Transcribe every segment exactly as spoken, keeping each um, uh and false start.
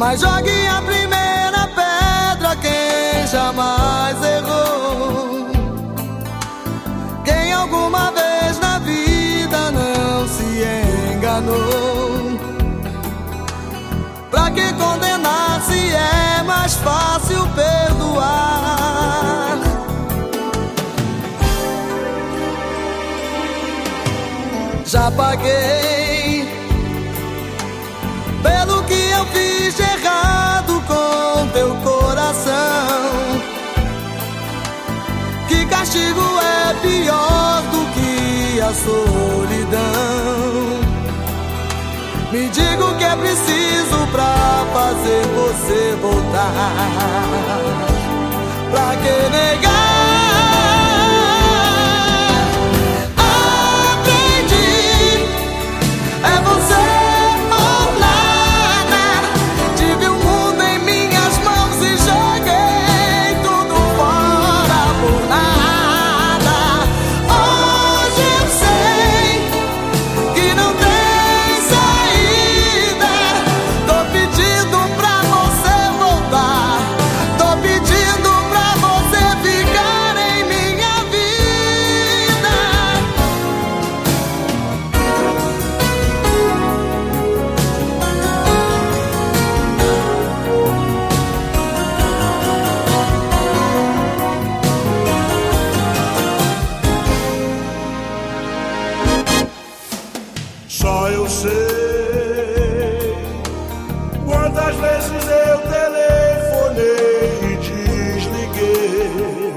mas jogue a primeira pedra quem jamais errou, quem alguma vez na vida não se enganou. Pra que condenar se é mais fácil perdoar? Já paguei pelo que eu fiz de errado com teu coração. Que castigo é pior do que a solidão? Me diga o que é preciso pra fazer você voltar. Pra que negar? Só eu sei quantas vezes eu telefonei e desliguei,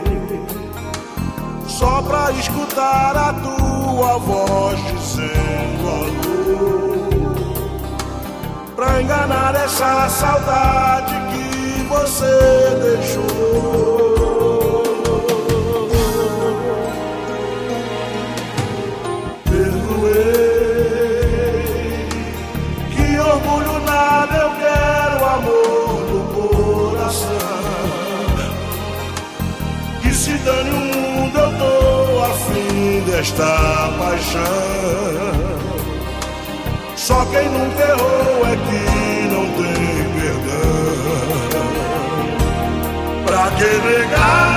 só pra escutar a tua voz dizendo alô, pra enganar essa saudade que você deixou. Orgulho nada, eu quero amor no coração. Que se dane o mundo, eu tô afim desta paixão. Só quem nunca errou é que não tem perdão. Pra que negar?